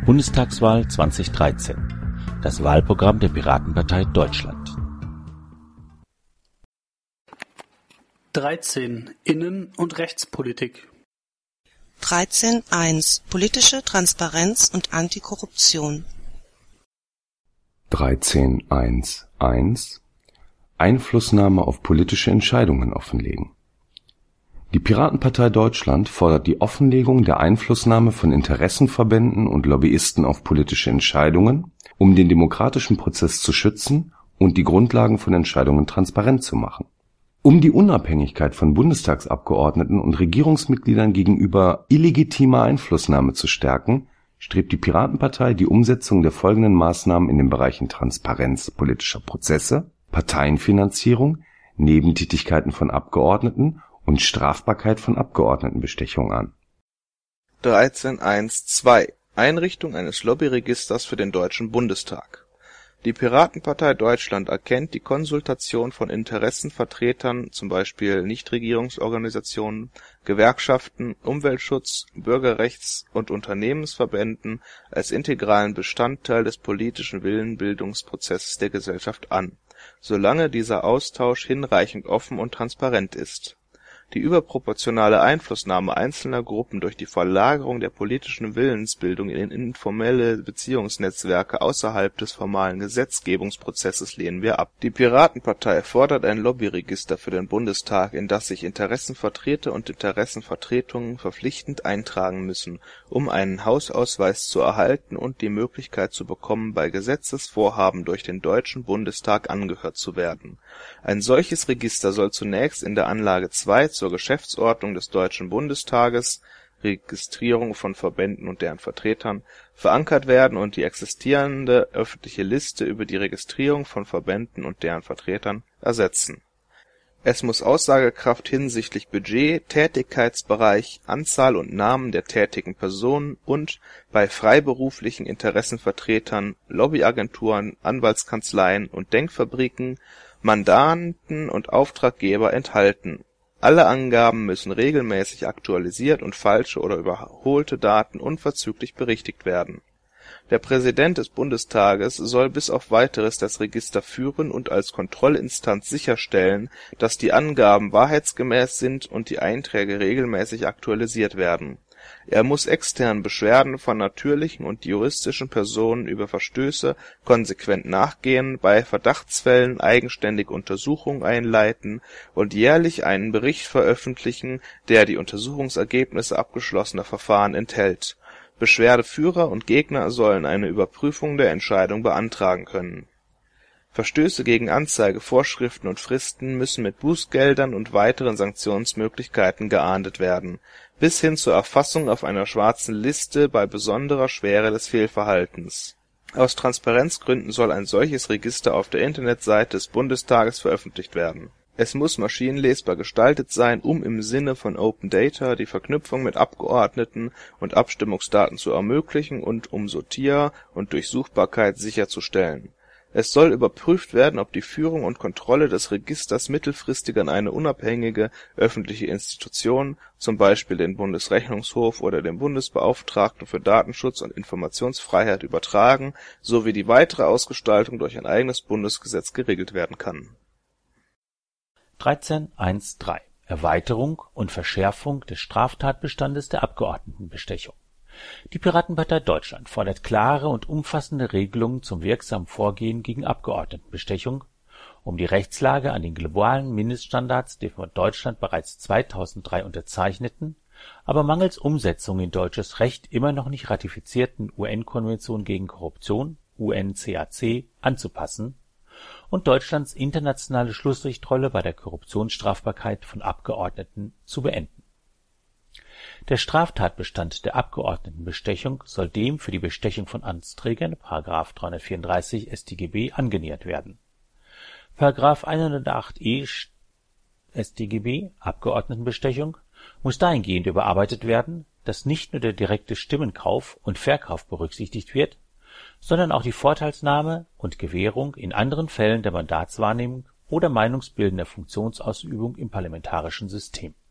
Bundestagswahl 2013. Das Wahlprogramm der Piratenpartei Deutschland. 13. Innen- und Rechtspolitik. 13.1 Politische Transparenz und Antikorruption. 13.1.1 Einflussnahme auf politische Entscheidungen offenlegen. Die Piratenpartei Deutschland fordert die Offenlegung der Einflussnahme von Interessenverbänden und Lobbyisten auf politische Entscheidungen, um den demokratischen Prozess zu schützen und die Grundlagen von Entscheidungen transparent zu machen. Um die Unabhängigkeit von Bundestagsabgeordneten und Regierungsmitgliedern gegenüber illegitimer Einflussnahme zu stärken, strebt die Piratenpartei die Umsetzung der folgenden Maßnahmen in den Bereichen Transparenz politischer Prozesse, Parteienfinanzierung, Nebentätigkeiten von Abgeordneten und Strafbarkeit von Abgeordnetenbestechung an. 13.1.2 Einrichtung eines Lobbyregisters für den Deutschen Bundestag. Die Piratenpartei Deutschland erkennt die Konsultation von Interessenvertretern, zum Beispiel Nichtregierungsorganisationen, Gewerkschaften, Umweltschutz, Bürgerrechts- und Unternehmensverbänden als integralen Bestandteil des politischen Willenbildungsprozesses der Gesellschaft an, solange dieser Austausch hinreichend offen und transparent ist. Die überproportionale Einflussnahme einzelner Gruppen durch die Verlagerung der politischen Willensbildung in informelle Beziehungsnetzwerke außerhalb des formalen Gesetzgebungsprozesses lehnen wir ab. Die Piratenpartei fordert ein Lobbyregister für den Bundestag, in das sich Interessenvertreter und Interessenvertretungen verpflichtend eintragen müssen, um einen Hausausweis zu erhalten und die Möglichkeit zu bekommen, bei Gesetzesvorhaben durch den Deutschen Bundestag angehört zu werden. Ein solches Register soll zunächst in der Anlage 2 zur Geschäftsordnung des Deutschen Bundestages (Registrierung von Verbänden und deren Vertretern) verankert werden und die existierende öffentliche Liste über die Registrierung von Verbänden und deren Vertretern ersetzen. Es muss Aussagekraft hinsichtlich Budget, Tätigkeitsbereich, Anzahl und Namen der tätigen Personen und bei freiberuflichen Interessenvertretern, Lobbyagenturen, Anwaltskanzleien und Denkfabriken, Mandanten und Auftraggeber enthalten. Alle Angaben müssen regelmäßig aktualisiert und falsche oder überholte Daten unverzüglich berichtigt werden. Der Präsident des Bundestages soll bis auf Weiteres das Register führen und als Kontrollinstanz sicherstellen, dass die Angaben wahrheitsgemäß sind und die Einträge regelmäßig aktualisiert werden. Er muss externen Beschwerden von natürlichen und juristischen Personen über Verstöße konsequent nachgehen, bei Verdachtsfällen eigenständig Untersuchungen einleiten und jährlich einen Bericht veröffentlichen, der die Untersuchungsergebnisse abgeschlossener Verfahren enthält. Beschwerdeführer und Gegner sollen eine Überprüfung der Entscheidung beantragen können. Verstöße gegen Anzeigevorschriften und Fristen müssen mit Bußgeldern und weiteren Sanktionsmöglichkeiten geahndet werden, bis hin zur Erfassung auf einer schwarzen Liste bei besonderer Schwere des Fehlverhaltens. Aus Transparenzgründen soll ein solches Register auf der Internetseite des Bundestages veröffentlicht werden. Es muss maschinenlesbar gestaltet sein, um im Sinne von Open Data die Verknüpfung mit Abgeordneten und Abstimmungsdaten zu ermöglichen und um Sortier- und Durchsuchbarkeit sicherzustellen. Es soll überprüft werden, ob die Führung und Kontrolle des Registers mittelfristig an eine unabhängige öffentliche Institution, zum Beispiel den Bundesrechnungshof oder den Bundesbeauftragten für Datenschutz und Informationsfreiheit übertragen, sowie die weitere Ausgestaltung durch ein eigenes Bundesgesetz geregelt werden kann. 13.1.3 Erweiterung und Verschärfung des Straftatbestandes der Abgeordnetenbestechung. Die Piratenpartei Deutschland fordert klare und umfassende Regelungen zum wirksamen Vorgehen gegen Abgeordnetenbestechung, um die Rechtslage an den globalen Mindeststandards der von Deutschland bereits 2003 unterzeichneten, aber mangels Umsetzung in deutsches Recht immer noch nicht ratifizierten UN-Konvention gegen Korruption (UNCAC) anzupassen und Deutschlands internationale Schlussrichtrolle bei der Korruptionsstrafbarkeit von Abgeordneten zu beenden. Der Straftatbestand der Abgeordnetenbestechung soll dem für die Bestechung von Amtsträgern § 334 StGB angenähert werden. § 108e StGB (Abgeordnetenbestechung) muss dahingehend überarbeitet werden, dass nicht nur der direkte Stimmenkauf und Verkauf berücksichtigt wird, sondern auch die Vorteilsnahme und Gewährung in anderen Fällen der Mandatswahrnehmung oder meinungsbildender Funktionsausübung im parlamentarischen System.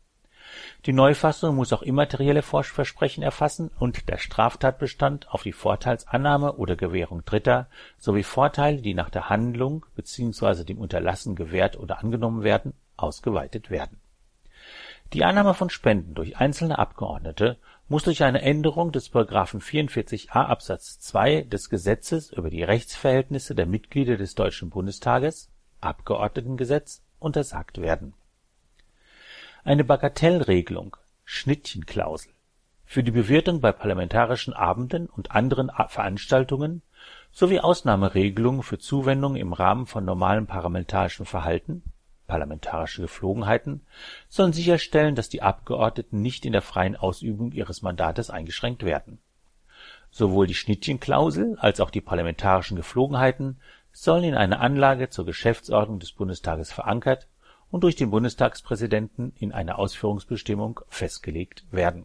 Die Neufassung muss auch immaterielle Versprechen erfassen und der Straftatbestand auf die Vorteilsannahme oder Gewährung Dritter sowie Vorteile, die nach der Handlung bzw. dem Unterlassen gewährt oder angenommen werden, ausgeweitet werden. Die Annahme von Spenden durch einzelne Abgeordnete muss durch eine Änderung des § 44a Absatz 2 des Gesetzes über die Rechtsverhältnisse der Mitglieder des Deutschen Bundestages (Abgeordnetengesetz) untersagt werden. Eine Bagatellregelung (Schnittchenklausel) für die Bewirtung bei parlamentarischen Abenden und anderen Veranstaltungen sowie Ausnahmeregelungen für Zuwendungen im Rahmen von normalem parlamentarischem Verhalten (parlamentarische Gepflogenheiten) sollen sicherstellen, dass die Abgeordneten nicht in der freien Ausübung ihres Mandates eingeschränkt werden. Sowohl die Schnittchenklausel als auch die parlamentarischen Gepflogenheiten sollen in einer Anlage zur Geschäftsordnung des Bundestages verankert und durch den Bundestagspräsidenten in einer Ausführungsbestimmung festgelegt werden.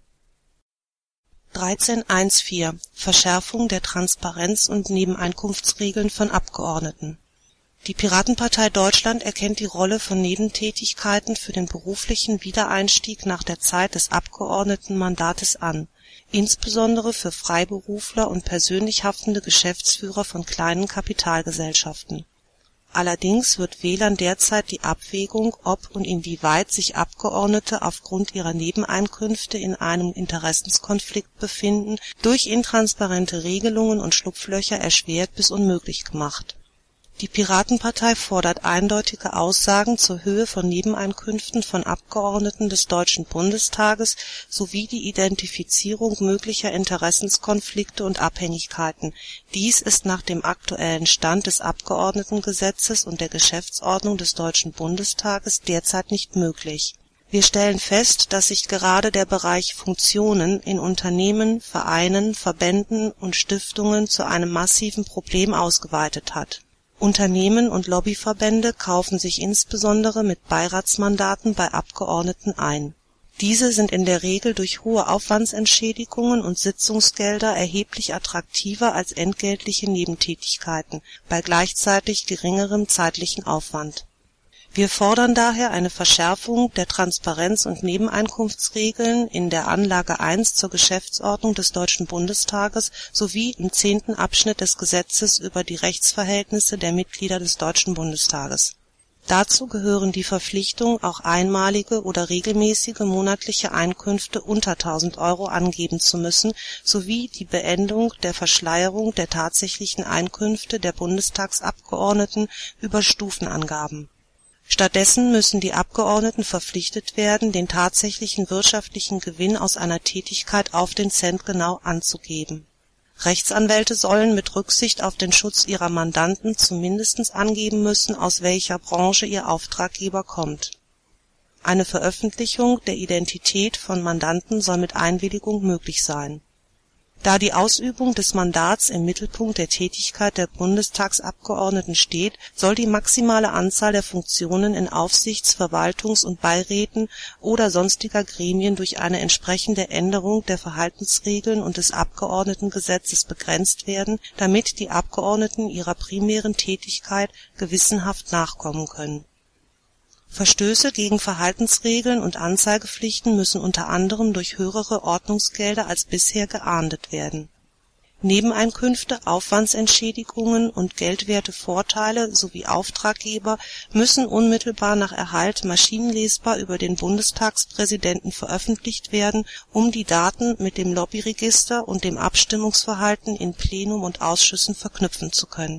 13.1.4 Verschärfung der Transparenz- und Nebeneinkunftsregeln von Abgeordneten. Die Piratenpartei Deutschland erkennt die Rolle von Nebentätigkeiten für den beruflichen Wiedereinstieg nach der Zeit des Abgeordnetenmandates an, insbesondere für Freiberufler und persönlich haftende Geschäftsführer von kleinen Kapitalgesellschaften. Allerdings wird Wählern derzeit die Abwägung, ob und inwieweit sich Abgeordnete aufgrund ihrer Nebeneinkünfte in einem Interessenskonflikt befinden, durch intransparente Regelungen und Schlupflöcher erschwert bis unmöglich gemacht. Die Piratenpartei fordert eindeutige Aussagen zur Höhe von Nebeneinkünften von Abgeordneten des Deutschen Bundestages sowie die Identifizierung möglicher Interessenskonflikte und Abhängigkeiten. Dies ist nach dem aktuellen Stand des Abgeordnetengesetzes und der Geschäftsordnung des Deutschen Bundestages derzeit nicht möglich. Wir stellen fest, dass sich gerade der Bereich Funktionen in Unternehmen, Vereinen, Verbänden und Stiftungen zu einem massiven Problem ausgeweitet hat. Unternehmen und Lobbyverbände kaufen sich insbesondere mit Beiratsmandaten bei Abgeordneten ein. Diese sind in der Regel durch hohe Aufwandsentschädigungen und Sitzungsgelder erheblich attraktiver als entgeltliche Nebentätigkeiten bei gleichzeitig geringerem zeitlichen Aufwand. Wir fordern daher eine Verschärfung der Transparenz- und Nebeneinkunftsregeln in der Anlage 1 zur Geschäftsordnung des Deutschen Bundestages sowie im 10. Abschnitt des Gesetzes über die Rechtsverhältnisse der Mitglieder des Deutschen Bundestages. Dazu gehören die Verpflichtung, auch einmalige oder regelmäßige monatliche Einkünfte unter 1.000 € angeben zu müssen, sowie die Beendung der Verschleierung der tatsächlichen Einkünfte der Bundestagsabgeordneten über Stufenangaben. Stattdessen müssen die Abgeordneten verpflichtet werden, den tatsächlichen wirtschaftlichen Gewinn aus einer Tätigkeit auf den Cent genau anzugeben. Rechtsanwälte sollen mit Rücksicht auf den Schutz ihrer Mandanten zumindest angeben müssen, aus welcher Branche ihr Auftraggeber kommt. Eine Veröffentlichung der Identität von Mandanten soll mit Einwilligung möglich sein. Da die Ausübung des Mandats im Mittelpunkt der Tätigkeit der Bundestagsabgeordneten steht, soll die maximale Anzahl der Funktionen in Aufsichts-, Verwaltungs- und Beiräten oder sonstiger Gremien durch eine entsprechende Änderung der Verhaltensregeln und des Abgeordnetengesetzes begrenzt werden, damit die Abgeordneten ihrer primären Tätigkeit gewissenhaft nachkommen können. Verstöße gegen Verhaltensregeln und Anzeigepflichten müssen unter anderem durch höhere Ordnungsgelder als bisher geahndet werden. Nebeneinkünfte, Aufwandsentschädigungen und geldwerte Vorteile sowie Auftraggeber müssen unmittelbar nach Erhalt maschinenlesbar über den Bundestagspräsidenten veröffentlicht werden, um die Daten mit dem Lobbyregister und dem Abstimmungsverhalten in Plenum und Ausschüssen verknüpfen zu können.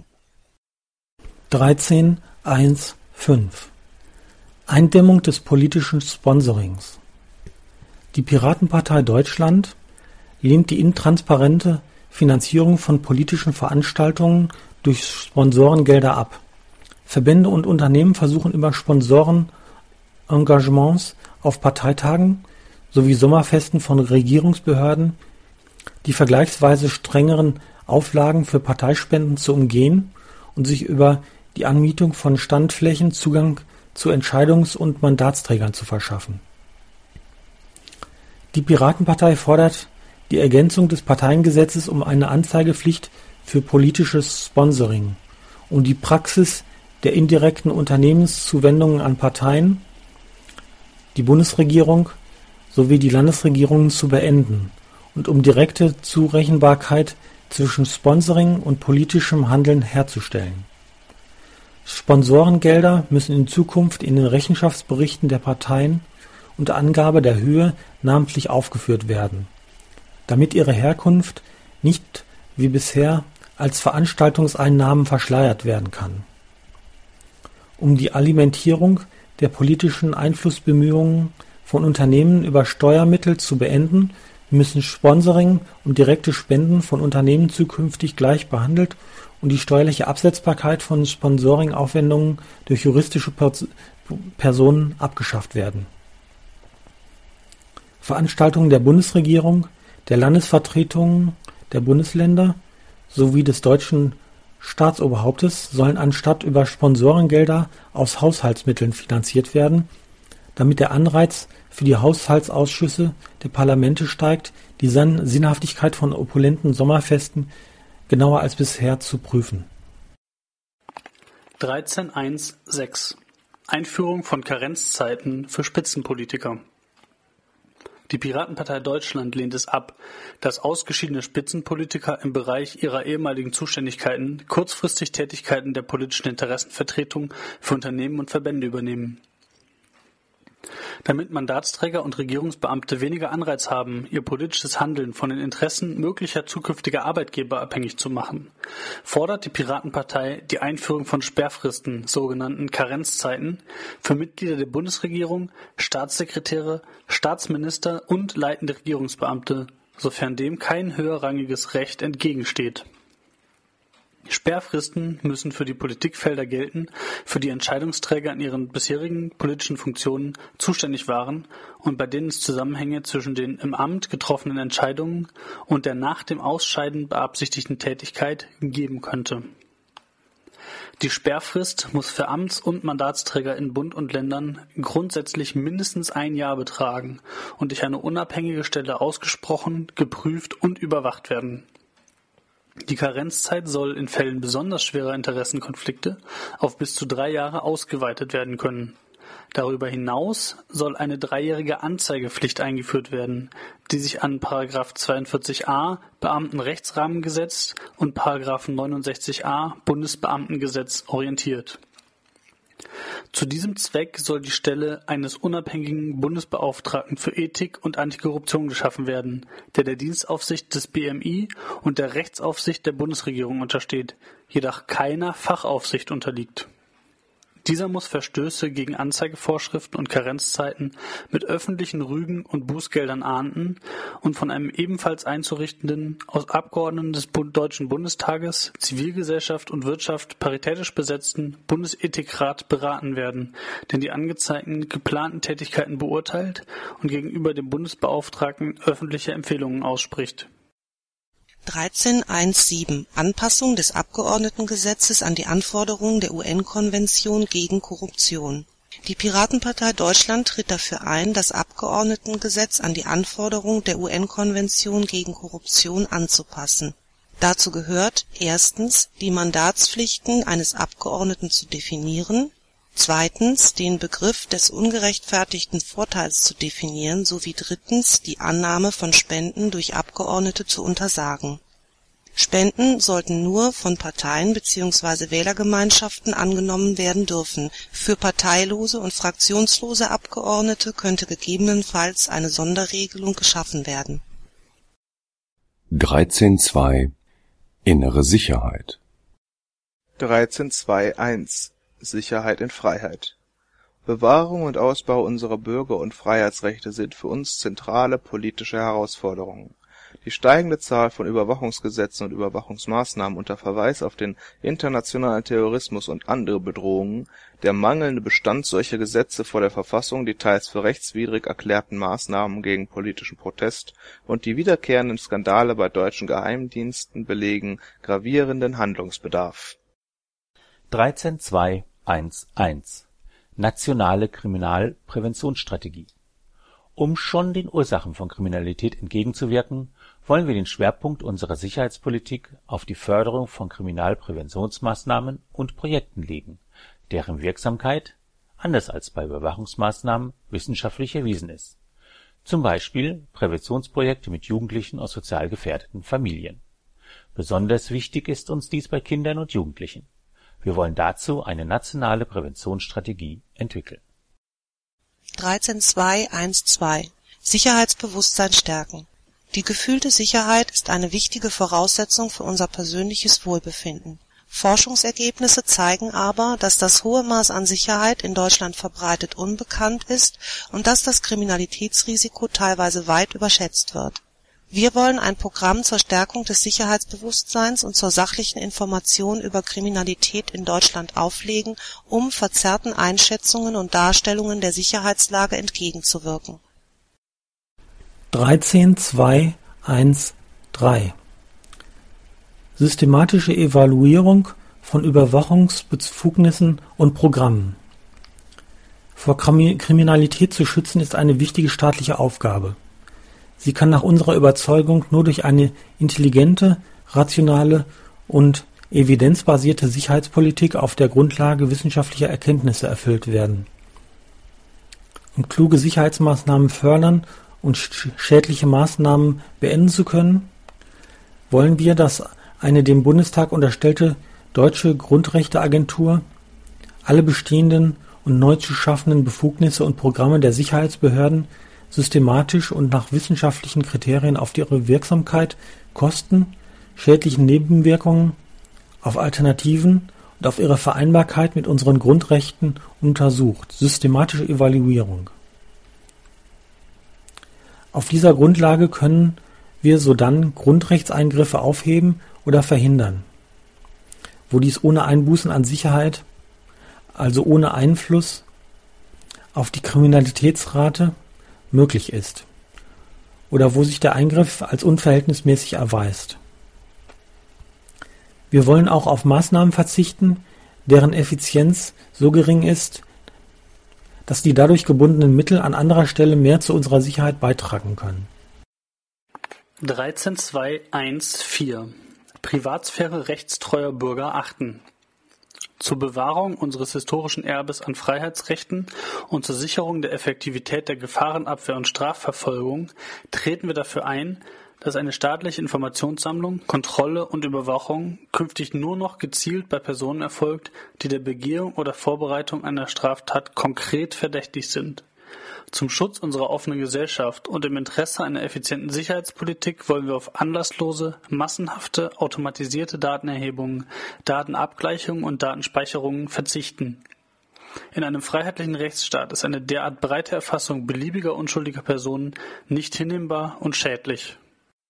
13.1.5 Eindämmung des politischen Sponsorings. Die Piratenpartei Deutschland lehnt die intransparente Finanzierung von politischen Veranstaltungen durch Sponsorengelder ab. Verbände und Unternehmen versuchen über Sponsorenengagements auf Parteitagen sowie Sommerfesten von Regierungsbehörden die vergleichsweise strengeren Auflagen für Parteispenden zu umgehen und sich über die Anmietung von Standflächen Zugang zu Entscheidungs- und Mandatsträgern zu verschaffen. Die Piratenpartei fordert die Ergänzung des Parteiengesetzes um eine Anzeigepflicht für politisches Sponsoring, um die Praxis der indirekten Unternehmenszuwendungen an Parteien, die Bundesregierung sowie die Landesregierungen zu beenden und um direkte Zurechenbarkeit zwischen Sponsoring und politischem Handeln herzustellen. Sponsorengelder müssen in Zukunft in den Rechenschaftsberichten der Parteien unter Angabe der Höhe namentlich aufgeführt werden, damit ihre Herkunft nicht wie bisher als Veranstaltungseinnahmen verschleiert werden kann. Um die Alimentierung der politischen Einflussbemühungen von Unternehmen über Steuermittel zu beenden, müssen Sponsoring und direkte Spenden von Unternehmen zukünftig gleich behandelt und die steuerliche Absetzbarkeit von Sponsoringaufwendungen durch juristische Personen abgeschafft werden. Veranstaltungen der Bundesregierung, der Landesvertretungen der Bundesländer sowie des deutschen Staatsoberhauptes sollen anstatt über Sponsorengelder aus Haushaltsmitteln finanziert werden, damit der Anreiz für die Haushaltsausschüsse der Parlamente steigt, die Sinnhaftigkeit von opulenten Sommerfesten genauer als bisher zu prüfen. 13.1.6 Einführung von Karenzzeiten für Spitzenpolitiker. Die Piratenpartei Deutschland lehnt es ab, dass ausgeschiedene Spitzenpolitiker im Bereich ihrer ehemaligen Zuständigkeiten kurzfristig Tätigkeiten der politischen Interessenvertretung für Unternehmen und Verbände übernehmen. Damit Mandatsträger und Regierungsbeamte weniger Anreiz haben, ihr politisches Handeln von den Interessen möglicher zukünftiger Arbeitgeber abhängig zu machen, fordert die Piratenpartei die Einführung von Sperrfristen, sogenannten Karenzzeiten, für Mitglieder der Bundesregierung, Staatssekretäre, Staatsminister und leitende Regierungsbeamte, sofern dem kein höherrangiges Recht entgegensteht. Sperrfristen müssen für die Politikfelder gelten, für die Entscheidungsträger in ihren bisherigen politischen Funktionen zuständig waren und bei denen es Zusammenhänge zwischen den im Amt getroffenen Entscheidungen und der nach dem Ausscheiden beabsichtigten Tätigkeit geben könnte. Die Sperrfrist muss für Amts- und Mandatsträger in Bund und Ländern grundsätzlich mindestens ein Jahr betragen und durch eine unabhängige Stelle ausgesprochen, geprüft und überwacht werden. Die Karenzzeit soll in Fällen besonders schwerer Interessenkonflikte auf bis zu 3 Jahre ausgeweitet werden können. Darüber hinaus soll eine 3-jährige Anzeigepflicht eingeführt werden, die sich an § 42a Beamtenrechtsrahmengesetz und § 69a Bundesbeamtengesetz orientiert. Zu diesem Zweck soll die Stelle eines unabhängigen Bundesbeauftragten für Ethik und Antikorruption geschaffen werden, der Dienstaufsicht des BMI und der Rechtsaufsicht der Bundesregierung untersteht, jedoch keiner Fachaufsicht unterliegt. Dieser muss Verstöße gegen Anzeigevorschriften und Karenzzeiten mit öffentlichen Rügen und Bußgeldern ahnden und von einem ebenfalls einzurichtenden, aus Abgeordneten des Deutschen Bundestages, Zivilgesellschaft und Wirtschaft paritätisch besetzten Bundesethikrat beraten werden, der die angezeigten geplanten Tätigkeiten beurteilt und gegenüber dem Bundesbeauftragten öffentliche Empfehlungen ausspricht. 13.1.7 Anpassung des Abgeordnetengesetzes an die Anforderungen der UN-Konvention gegen Korruption. Die Piratenpartei Deutschland tritt dafür ein, das Abgeordnetengesetz an die Anforderungen der UN-Konvention gegen Korruption anzupassen. Dazu gehört erstens, die Mandatspflichten eines Abgeordneten zu definieren, zweitens, den Begriff des ungerechtfertigten Vorteils zu definieren sowie drittens, die Annahme von Spenden durch Abgeordnete zu untersagen. Spenden sollten nur von Parteien bzw. Wählergemeinschaften angenommen werden dürfen. Für parteilose und fraktionslose Abgeordnete könnte gegebenenfalls eine Sonderregelung geschaffen werden. 13.2 Innere Sicherheit. 13.2.1 Sicherheit in Freiheit. Bewahrung und Ausbau unserer Bürger- und Freiheitsrechte sind für uns zentrale politische Herausforderungen. Die steigende Zahl von Überwachungsgesetzen und Überwachungsmaßnahmen unter Verweis auf den internationalen Terrorismus und andere Bedrohungen, der mangelnde Bestand solcher Gesetze vor der Verfassung, die teils für rechtswidrig erklärten Maßnahmen gegen politischen Protest und die wiederkehrenden Skandale bei deutschen Geheimdiensten belegen gravierenden Handlungsbedarf. 13.2.1.1 Nationale Kriminalpräventionsstrategie. Um schon den Ursachen von Kriminalität entgegenzuwirken, wollen wir den Schwerpunkt unserer Sicherheitspolitik auf die Förderung von Kriminalpräventionsmaßnahmen und Projekten legen, deren Wirksamkeit, anders als bei Überwachungsmaßnahmen, wissenschaftlich erwiesen ist. zum Beispiel Präventionsprojekte mit Jugendlichen aus sozial gefährdeten Familien. Besonders wichtig ist uns dies bei Kindern und Jugendlichen. Wir wollen dazu eine nationale Präventionsstrategie entwickeln. 13.2.1.2 Sicherheitsbewusstsein stärken. Die gefühlte Sicherheit ist eine wichtige Voraussetzung für unser persönliches Wohlbefinden. Forschungsergebnisse zeigen aber, dass das hohe Maß an Sicherheit in Deutschland verbreitet unbekannt ist und dass das Kriminalitätsrisiko teilweise weit überschätzt wird. Wir wollen ein Programm zur Stärkung des Sicherheitsbewusstseins und zur sachlichen Information über Kriminalität in Deutschland auflegen, um verzerrten Einschätzungen und Darstellungen der Sicherheitslage entgegenzuwirken. 13.2.1.3 Systematische Evaluierung von Überwachungsbefugnissen und Programmen. Vor Kriminalität zu schützen ist eine wichtige staatliche Aufgabe. Sie kann nach unserer Überzeugung nur durch eine intelligente, rationale und evidenzbasierte Sicherheitspolitik auf der Grundlage wissenschaftlicher Erkenntnisse erfüllt werden. Um kluge Sicherheitsmaßnahmen fördern und schädliche Maßnahmen beenden zu können, wollen wir, dass eine dem Bundestag unterstellte Deutsche Grundrechteagentur alle bestehenden und neu zu schaffenden Befugnisse und Programme der Sicherheitsbehörden systematisch und nach wissenschaftlichen Kriterien auf ihre Wirksamkeit, Kosten, schädlichen Nebenwirkungen, auf Alternativen und auf ihre Vereinbarkeit mit unseren Grundrechten untersucht. Systematische Evaluierung. Auf dieser Grundlage können wir sodann Grundrechtseingriffe aufheben oder verhindern, wo dies ohne Einbußen an Sicherheit, also ohne Einfluss auf die Kriminalitätsrate, möglich ist oder wo sich der Eingriff als unverhältnismäßig erweist. Wir wollen auch auf Maßnahmen verzichten, deren Effizienz so gering ist, dass die dadurch gebundenen Mittel an anderer Stelle mehr zu unserer Sicherheit beitragen können. 13.2.1.4 Privatsphäre rechtstreuer Bürger achten. Zur Bewahrung unseres historischen Erbes an Freiheitsrechten und zur Sicherung der Effektivität der Gefahrenabwehr und Strafverfolgung treten wir dafür ein, dass eine staatliche Informationssammlung, Kontrolle und Überwachung künftig nur noch gezielt bei Personen erfolgt, die der Begehung oder Vorbereitung einer Straftat konkret verdächtig sind. Zum Schutz unserer offenen Gesellschaft und im Interesse einer effizienten Sicherheitspolitik wollen wir auf anlasslose, massenhafte, automatisierte Datenerhebungen, Datenabgleichungen und Datenspeicherungen verzichten. In einem freiheitlichen Rechtsstaat ist eine derart breite Erfassung beliebiger unschuldiger Personen nicht hinnehmbar und schädlich.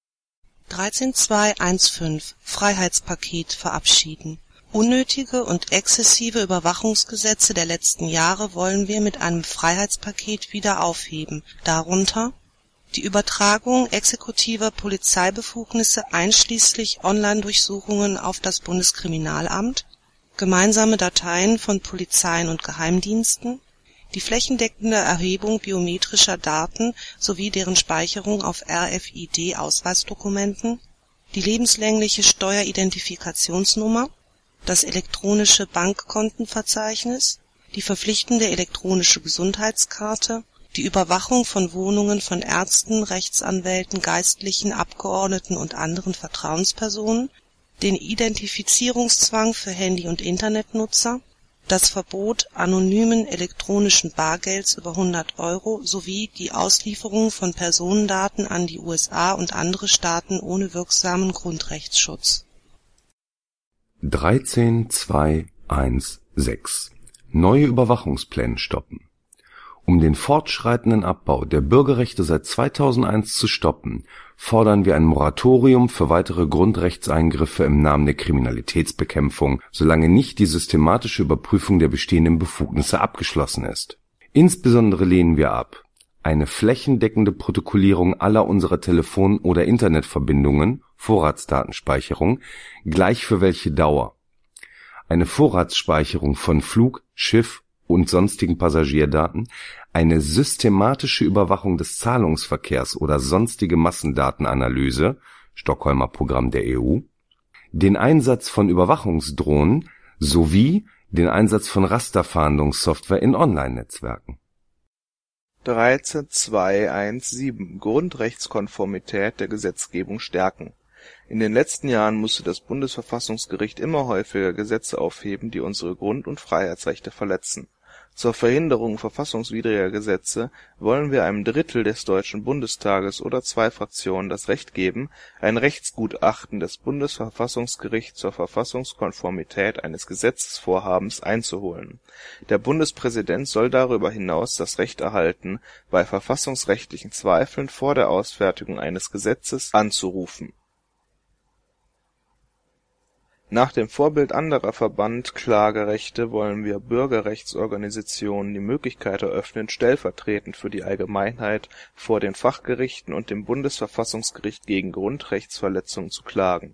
13.2.1.5 Freiheitspaket verabschieden. Unnötige und exzessive Überwachungsgesetze der letzten Jahre wollen wir mit einem Freiheitspaket wieder aufheben, darunter die Übertragung exekutiver Polizeibefugnisse einschließlich Online-Durchsuchungen auf das Bundeskriminalamt, gemeinsame Dateien von Polizeien und Geheimdiensten, die flächendeckende Erhebung biometrischer Daten sowie deren Speicherung auf RFID-Ausweisdokumenten, die lebenslängliche Steueridentifikationsnummer, das elektronische Bankkontenverzeichnis, die verpflichtende elektronische Gesundheitskarte, die Überwachung von Wohnungen von Ärzten, Rechtsanwälten, Geistlichen, Abgeordneten und anderen Vertrauenspersonen, den Identifizierungszwang für Handy- und Internetnutzer, das Verbot anonymen elektronischen Bargelds über 100 € sowie die Auslieferung von Personendaten an die USA und andere Staaten ohne wirksamen Grundrechtsschutz. 13.2.1.6 Neue Überwachungspläne stoppen. Um den fortschreitenden Abbau der Bürgerrechte seit 2001 zu stoppen, fordern wir ein Moratorium für weitere Grundrechtseingriffe im Namen der Kriminalitätsbekämpfung, solange nicht die systematische Überprüfung der bestehenden Befugnisse abgeschlossen ist. Insbesondere lehnen wir ab: eine flächendeckende Protokollierung aller unserer Telefon- oder Internetverbindungen, Vorratsdatenspeicherung, gleich für welche Dauer; eine Vorratsspeicherung von Flug-, Schiff- und sonstigen Passagierdaten, eine systematische Überwachung des Zahlungsverkehrs oder sonstige Massendatenanalyse (Stockholmer Programm der EU), den Einsatz von Überwachungsdrohnen sowie den Einsatz von Rasterfahndungssoftware in Online-Netzwerken. 13.2.1.7 Grundrechtskonformität der Gesetzgebung stärken. In den letzten Jahren musste das Bundesverfassungsgericht immer häufiger Gesetze aufheben, die unsere Grund- und Freiheitsrechte verletzen. Zur Verhinderung verfassungswidriger Gesetze wollen wir einem Drittel des Deutschen Bundestages oder 2 Fraktionen das Recht geben, ein Rechtsgutachten des Bundesverfassungsgerichts zur Verfassungskonformität eines Gesetzesvorhabens einzuholen. Der Bundespräsident soll darüber hinaus das Recht erhalten, bei verfassungsrechtlichen Zweifeln vor der Ausfertigung eines Gesetzes anzurufen. Nach dem Vorbild anderer Verband-Klagerechte wollen wir Bürgerrechtsorganisationen die Möglichkeit eröffnen, stellvertretend für die Allgemeinheit vor den Fachgerichten und dem Bundesverfassungsgericht gegen Grundrechtsverletzungen zu klagen.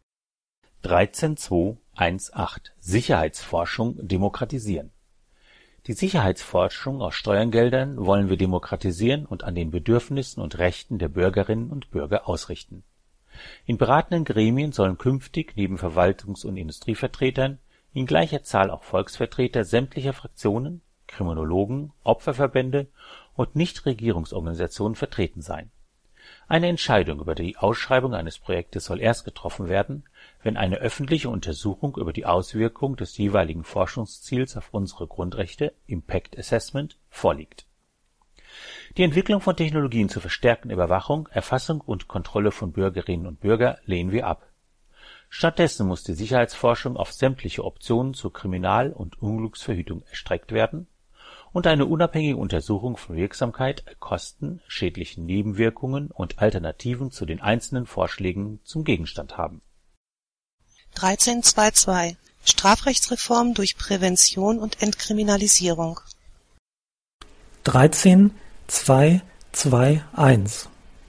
13.2.1.8 Sicherheitsforschung demokratisieren. Die Sicherheitsforschung aus Steuergeldern wollen wir demokratisieren und an den Bedürfnissen und Rechten der Bürgerinnen und Bürger ausrichten. In beratenden Gremien sollen künftig neben Verwaltungs- und Industrievertretern in gleicher Zahl auch Volksvertreter sämtlicher Fraktionen, Kriminologen, Opferverbände und Nichtregierungsorganisationen vertreten sein. Eine Entscheidung über die Ausschreibung eines Projektes soll erst getroffen werden, wenn eine öffentliche Untersuchung über die Auswirkung des jeweiligen Forschungsziels auf unsere Grundrechte (Impact Assessment) vorliegt. Die Entwicklung von Technologien zur verstärkten Überwachung, Erfassung und Kontrolle von Bürgerinnen und Bürgern lehnen wir ab. Stattdessen muss die Sicherheitsforschung auf sämtliche Optionen zur Kriminal- und Unglücksverhütung erstreckt werden und eine unabhängige Untersuchung von Wirksamkeit, Kosten, schädlichen Nebenwirkungen und Alternativen zu den einzelnen Vorschlägen zum Gegenstand haben. 13.2.2 Strafrechtsreform durch Prävention und Entkriminalisierung. 13.2.2.1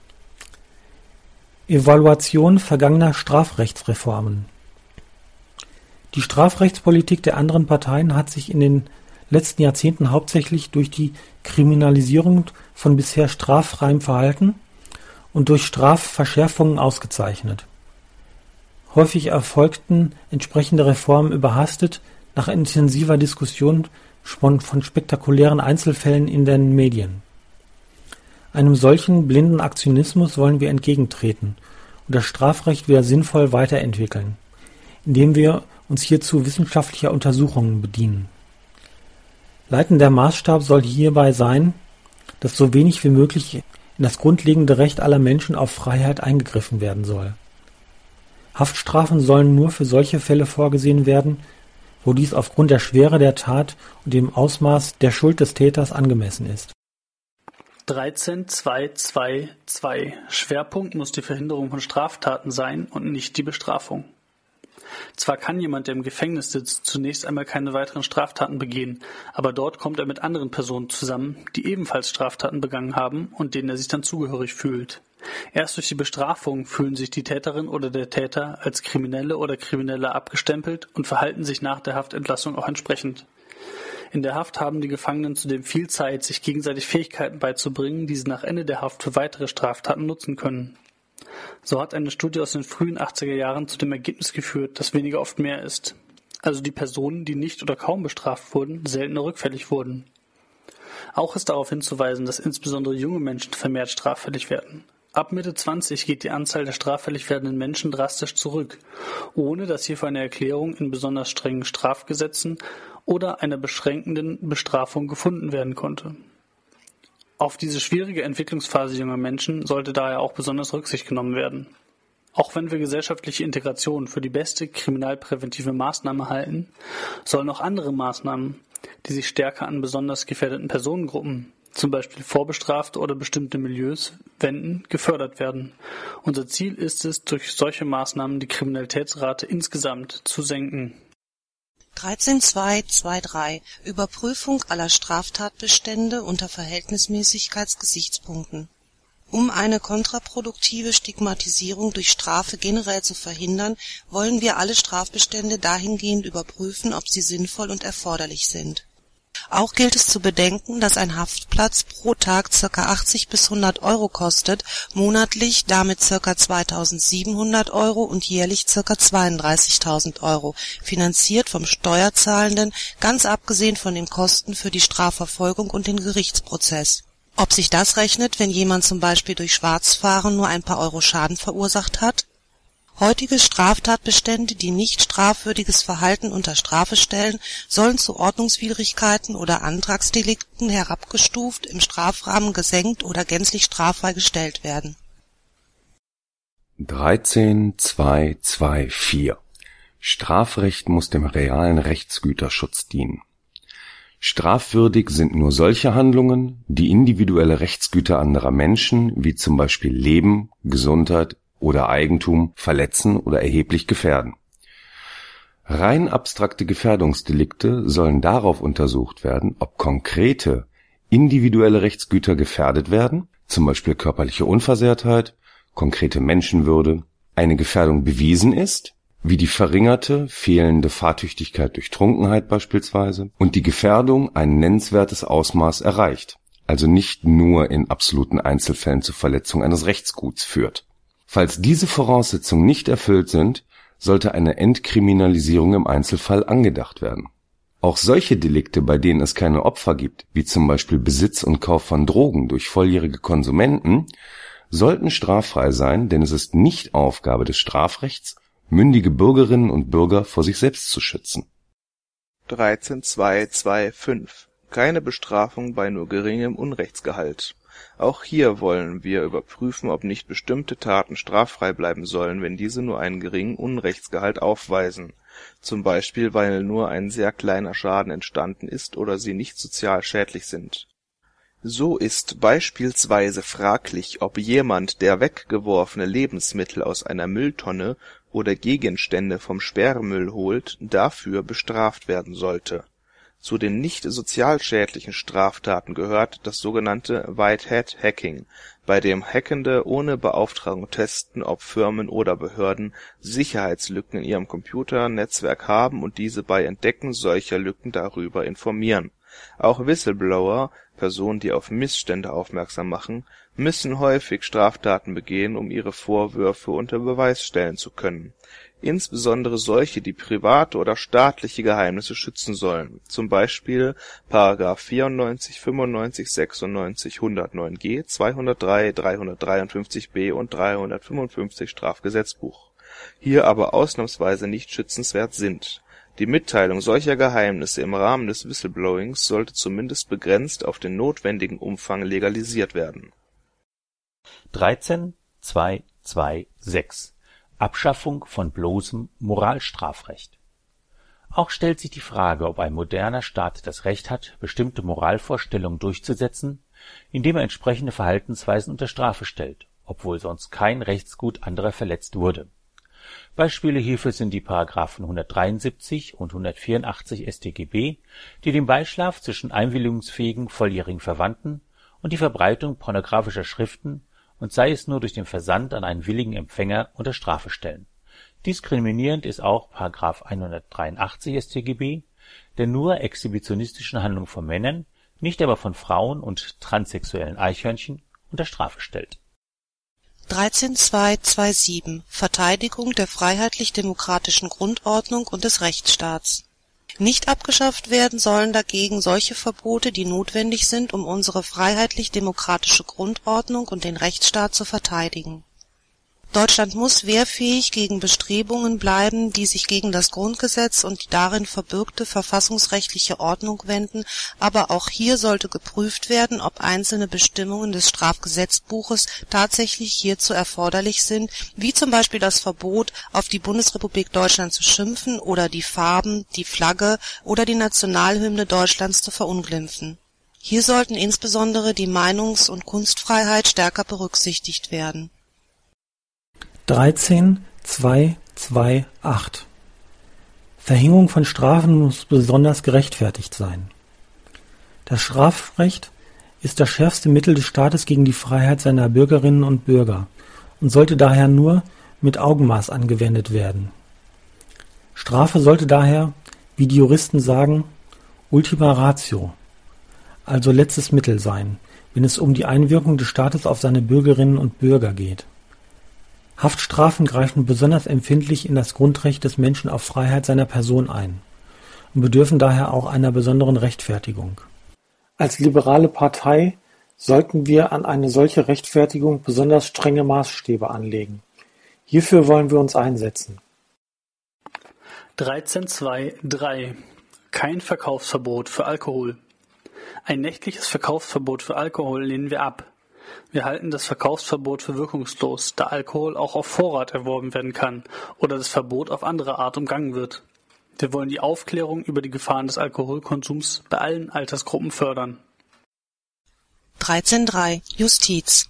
Evaluation vergangener Strafrechtsreformen. Die Strafrechtspolitik der anderen Parteien hat sich in den letzten Jahrzehnten hauptsächlich durch die Kriminalisierung von bisher straffreiem Verhalten und durch Strafverschärfungen ausgezeichnet. Häufig erfolgten entsprechende Reformen überhastet nach intensiver Diskussion von spektakulären Einzelfällen in den Medien. Einem solchen blinden Aktionismus wollen wir entgegentreten und das Strafrecht wieder sinnvoll weiterentwickeln, indem wir uns hierzu wissenschaftlicher Untersuchungen bedienen. Leitender Maßstab soll hierbei sein, dass so wenig wie möglich in das grundlegende Recht aller Menschen auf Freiheit eingegriffen werden soll. Haftstrafen sollen nur für solche Fälle vorgesehen werden, wo dies aufgrund der Schwere der Tat und dem Ausmaß der Schuld des Täters angemessen ist. 13.2.2.2 Schwerpunkt muss die Verhinderung von Straftaten sein und nicht die Bestrafung. Zwar kann jemand, der im Gefängnis sitzt, zunächst einmal keine weiteren Straftaten begehen, aber dort kommt er mit anderen Personen zusammen, die ebenfalls Straftaten begangen haben und denen er sich dann zugehörig fühlt. Erst durch die Bestrafung fühlen sich die Täterin oder der Täter als Kriminelle oder Krimineller abgestempelt und verhalten sich nach der Haftentlassung auch entsprechend. In der Haft haben die Gefangenen zudem viel Zeit, sich gegenseitig Fähigkeiten beizubringen, die sie nach Ende der Haft für weitere Straftaten nutzen können. So hat eine Studie aus den frühen 80er Jahren zu dem Ergebnis geführt, dass weniger oft mehr ist. Also die Personen, die nicht oder kaum bestraft wurden, seltener rückfällig wurden. Auch ist darauf hinzuweisen, dass insbesondere junge Menschen vermehrt straffällig werden. Ab Mitte 20 geht die Anzahl der straffällig werdenden Menschen drastisch zurück, ohne dass hierfür eine Erklärung in besonders strengen Strafgesetzen oder einer beschränkenden Bestrafung gefunden werden konnte. Auf diese schwierige Entwicklungsphase junger Menschen sollte daher auch besonders Rücksicht genommen werden. Auch wenn wir gesellschaftliche Integration für die beste kriminalpräventive Maßnahme halten, sollen auch andere Maßnahmen, die sich stärker an besonders gefährdeten Personengruppen, zum Beispiel Vorbestrafte oder bestimmte Milieus, wenden, gefördert werden. Unser Ziel ist es, durch solche Maßnahmen die Kriminalitätsrate insgesamt zu senken. 13.2.2.3 Überprüfung aller Straftatbestände unter Verhältnismäßigkeitsgesichtspunkten. Um eine kontraproduktive Stigmatisierung durch Strafe generell zu verhindern, wollen wir alle Strafbestände dahingehend überprüfen, ob sie sinnvoll und erforderlich sind. Auch gilt es zu bedenken, dass ein Haftplatz pro Tag ca. 80 bis 100 Euro kostet, monatlich damit ca. 2.700 Euro und jährlich ca. 32.000 Euro, finanziert vom Steuerzahlenden, ganz abgesehen von den Kosten für die Strafverfolgung und den Gerichtsprozess. Ob sich das rechnet, wenn jemand zum Beispiel durch Schwarzfahren nur ein paar Euro Schaden verursacht hat? Heutige Straftatbestände, die nicht strafwürdiges Verhalten unter Strafe stellen, sollen zu Ordnungswidrigkeiten oder Antragsdelikten herabgestuft, im Strafrahmen gesenkt oder gänzlich straffrei gestellt werden. 13.2.2.4 Strafrecht muss dem realen Rechtsgüterschutz dienen. Strafwürdig sind nur solche Handlungen, die individuelle Rechtsgüter anderer Menschen, wie zum Beispiel Leben, Gesundheit oder Eigentum, verletzen oder erheblich gefährden. Rein abstrakte Gefährdungsdelikte sollen darauf untersucht werden, ob konkrete, individuelle Rechtsgüter gefährdet werden, zum Beispiel körperliche Unversehrtheit, konkrete Menschenwürde, eine Gefährdung bewiesen ist, wie die verringerte, fehlende Fahrtüchtigkeit durch Trunkenheit beispielsweise, und die Gefährdung ein nennenswertes Ausmaß erreicht, also nicht nur in absoluten Einzelfällen zur Verletzung eines Rechtsguts führt. Falls diese Voraussetzungen nicht erfüllt sind, sollte eine Entkriminalisierung im Einzelfall angedacht werden. Auch solche Delikte, bei denen es keine Opfer gibt, wie zum Beispiel Besitz und Kauf von Drogen durch volljährige Konsumenten, sollten straffrei sein, denn es ist nicht Aufgabe des Strafrechts, mündige Bürgerinnen und Bürger vor sich selbst zu schützen. 13.2.2.5 Keine Bestrafung bei nur geringem Unrechtsgehalt. Auch hier wollen wir überprüfen, ob nicht bestimmte Taten straffrei bleiben sollen, wenn diese nur einen geringen Unrechtsgehalt aufweisen, zum Beispiel weil nur ein sehr kleiner Schaden entstanden ist oder sie nicht sozial schädlich sind. So ist beispielsweise fraglich, ob jemand, der weggeworfene Lebensmittel aus einer Mülltonne oder Gegenstände vom Sperrmüll holt, dafür bestraft werden sollte. Zu den nicht sozial schädlichen Straftaten gehört das sogenannte White-Hat-Hacking, bei dem Hackende ohne Beauftragung testen, ob Firmen oder Behörden Sicherheitslücken in ihrem Computernetzwerk haben und diese bei Entdecken solcher Lücken darüber informieren. Auch Whistleblower, Personen, die auf Missstände aufmerksam machen, müssen häufig Straftaten begehen, um ihre Vorwürfe unter Beweis stellen zu können. Insbesondere solche, die private oder staatliche Geheimnisse schützen sollen, zum Beispiel § 94, 95, 96, 109g, 203, 353b und 355 Strafgesetzbuch, hier aber ausnahmsweise nicht schützenswert sind. Die Mitteilung solcher Geheimnisse im Rahmen des Whistleblowings sollte zumindest begrenzt auf den notwendigen Umfang legalisiert werden. 13.2.2.6 Abschaffung von bloßem Moralstrafrecht. Auch stellt sich die Frage, ob ein moderner Staat das Recht hat, bestimmte Moralvorstellungen durchzusetzen, indem er entsprechende Verhaltensweisen unter Strafe stellt, obwohl sonst kein Rechtsgut anderer verletzt wurde. Beispiele hierfür sind die Paragraphen 173 und 184 StGB, die den Beischlaf zwischen einwilligungsfähigen volljährigen Verwandten und die Verbreitung pornografischer Schriften, und sei es nur durch den Versand an einen willigen Empfänger, unter Strafe stellen. Diskriminierend ist auch § 183 StGB, der nur exhibitionistischen Handlungen von Männern, nicht aber von Frauen und transsexuellen Eichhörnchen unter Strafe stellt. 13.2.2.7 Verteidigung der freiheitlich-demokratischen Grundordnung und des Rechtsstaats. Nicht abgeschafft werden sollen dagegen solche Verbote, die notwendig sind, um unsere freiheitlich-demokratische Grundordnung und den Rechtsstaat zu verteidigen. Deutschland muss wehrfähig gegen Bestrebungen bleiben, die sich gegen das Grundgesetz und die darin verbürgte verfassungsrechtliche Ordnung wenden, aber auch hier sollte geprüft werden, ob einzelne Bestimmungen des Strafgesetzbuches tatsächlich hierzu erforderlich sind, wie zum Beispiel das Verbot, auf die Bundesrepublik Deutschland zu schimpfen oder die Farben, die Flagge oder die Nationalhymne Deutschlands zu verunglimpfen. Hier sollten insbesondere die Meinungs- und Kunstfreiheit stärker berücksichtigt werden. 13.2.2.8 Verhängung von Strafen muss besonders gerechtfertigt sein. Das Strafrecht ist das schärfste Mittel des Staates gegen die Freiheit seiner Bürgerinnen und Bürger und sollte daher nur mit Augenmaß angewendet werden. Strafe sollte daher, wie die Juristen sagen, Ultima Ratio, also letztes Mittel sein, wenn es um die Einwirkung des Staates auf seine Bürgerinnen und Bürger geht. Haftstrafen greifen besonders empfindlich in das Grundrecht des Menschen auf Freiheit seiner Person ein und bedürfen daher auch einer besonderen Rechtfertigung. Als liberale Partei sollten wir an eine solche Rechtfertigung besonders strenge Maßstäbe anlegen. Hierfür wollen wir uns einsetzen. 13.2.3 Kein Verkaufsverbot für Alkohol. Ein nächtliches Verkaufsverbot für Alkohol lehnen wir ab. Wir halten das Verkaufsverbot für wirkungslos, da Alkohol auch auf Vorrat erworben werden kann oder das Verbot auf andere Art umgangen wird. Wir wollen die Aufklärung über die Gefahren des Alkoholkonsums bei allen Altersgruppen fördern. 13.3 Justiz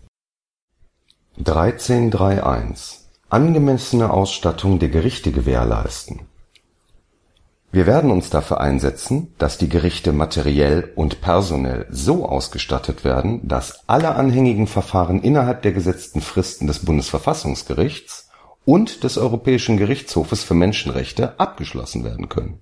13.3.1 Angemessene Ausstattung der Gerichte gewährleisten. Wir werden uns dafür einsetzen, dass die Gerichte materiell und personell so ausgestattet werden, dass alle anhängigen Verfahren innerhalb der gesetzten Fristen des Bundesverfassungsgerichts und des Europäischen Gerichtshofes für Menschenrechte abgeschlossen werden können.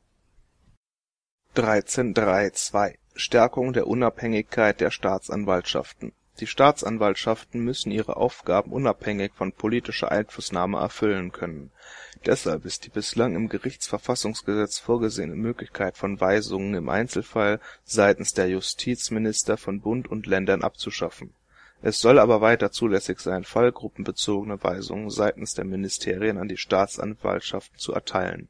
13.3.2 Stärkung der Unabhängigkeit der Staatsanwaltschaften. Die Staatsanwaltschaften müssen ihre Aufgaben unabhängig von politischer Einflussnahme erfüllen können. Deshalb ist die bislang im Gerichtsverfassungsgesetz vorgesehene Möglichkeit von Weisungen im Einzelfall seitens der Justizminister von Bund und Ländern abzuschaffen. Es soll aber weiter zulässig sein, fallgruppenbezogene Weisungen seitens der Ministerien an die Staatsanwaltschaften zu erteilen.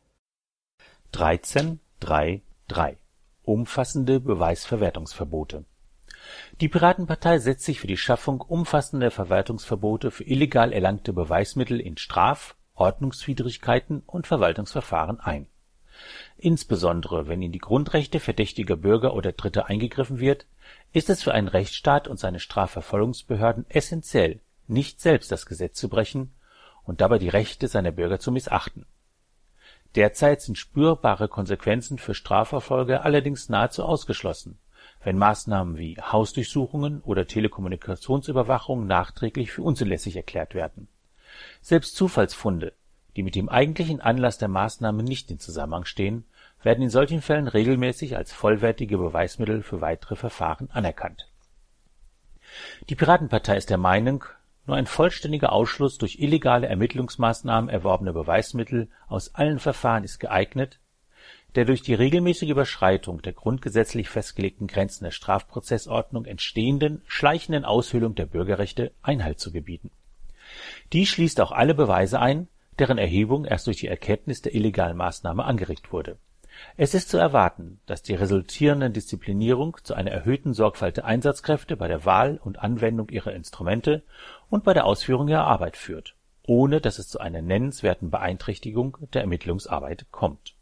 13.3.3 Umfassende Beweisverwertungsverbote. Die Piratenpartei setzt sich für die Schaffung umfassender Verwertungsverbote für illegal erlangte Beweismittel in Straf-, Ordnungswidrigkeiten und Verwaltungsverfahren ein. Insbesondere wenn in die Grundrechte verdächtiger Bürger oder Dritter eingegriffen wird, ist es für einen Rechtsstaat und seine Strafverfolgungsbehörden essentiell, nicht selbst das Gesetz zu brechen und dabei die Rechte seiner Bürger zu missachten. Derzeit sind spürbare Konsequenzen für Strafverfolger allerdings nahezu ausgeschlossen, wenn Maßnahmen wie Hausdurchsuchungen oder Telekommunikationsüberwachung nachträglich für unzulässig erklärt werden. Selbst Zufallsfunde, die mit dem eigentlichen Anlass der Maßnahme nicht in Zusammenhang stehen, werden in solchen Fällen regelmäßig als vollwertige Beweismittel für weitere Verfahren anerkannt. Die Piratenpartei ist der Meinung, nur ein vollständiger Ausschluss durch illegale Ermittlungsmaßnahmen erworbener Beweismittel aus allen Verfahren ist geeignet, der durch die regelmäßige Überschreitung der grundgesetzlich festgelegten Grenzen der Strafprozessordnung entstehenden, schleichenden Aushöhlung der Bürgerrechte Einhalt zu gebieten. Dies schließt auch alle Beweise ein, deren Erhebung erst durch die Erkenntnis der illegalen Maßnahme angeregt wurde. Es ist zu erwarten, dass die resultierende Disziplinierung zu einer erhöhten Sorgfalt der Einsatzkräfte bei der Wahl und Anwendung ihrer Instrumente und bei der Ausführung ihrer Arbeit führt, ohne dass es zu einer nennenswerten Beeinträchtigung der Ermittlungsarbeit kommt.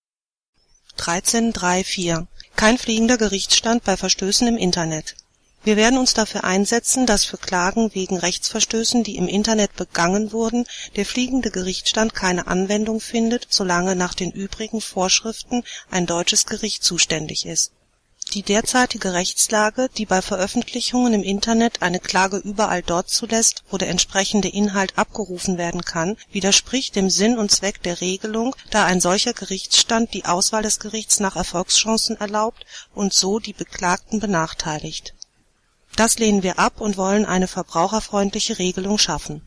13.3.4 Kein fliegender Gerichtsstand bei Verstößen im Internet. Wir werden uns dafür einsetzen, dass für Klagen wegen Rechtsverstößen, die im Internet begangen wurden, der fliegende Gerichtsstand keine Anwendung findet, solange nach den übrigen Vorschriften ein deutsches Gericht zuständig ist. Die derzeitige Rechtslage, die bei Veröffentlichungen im Internet eine Klage überall dort zulässt, wo der entsprechende Inhalt abgerufen werden kann, widerspricht dem Sinn und Zweck der Regelung, da ein solcher Gerichtsstand die Auswahl des Gerichts nach Erfolgschancen erlaubt und so die Beklagten benachteiligt. Das lehnen wir ab und wollen eine verbraucherfreundliche Regelung schaffen.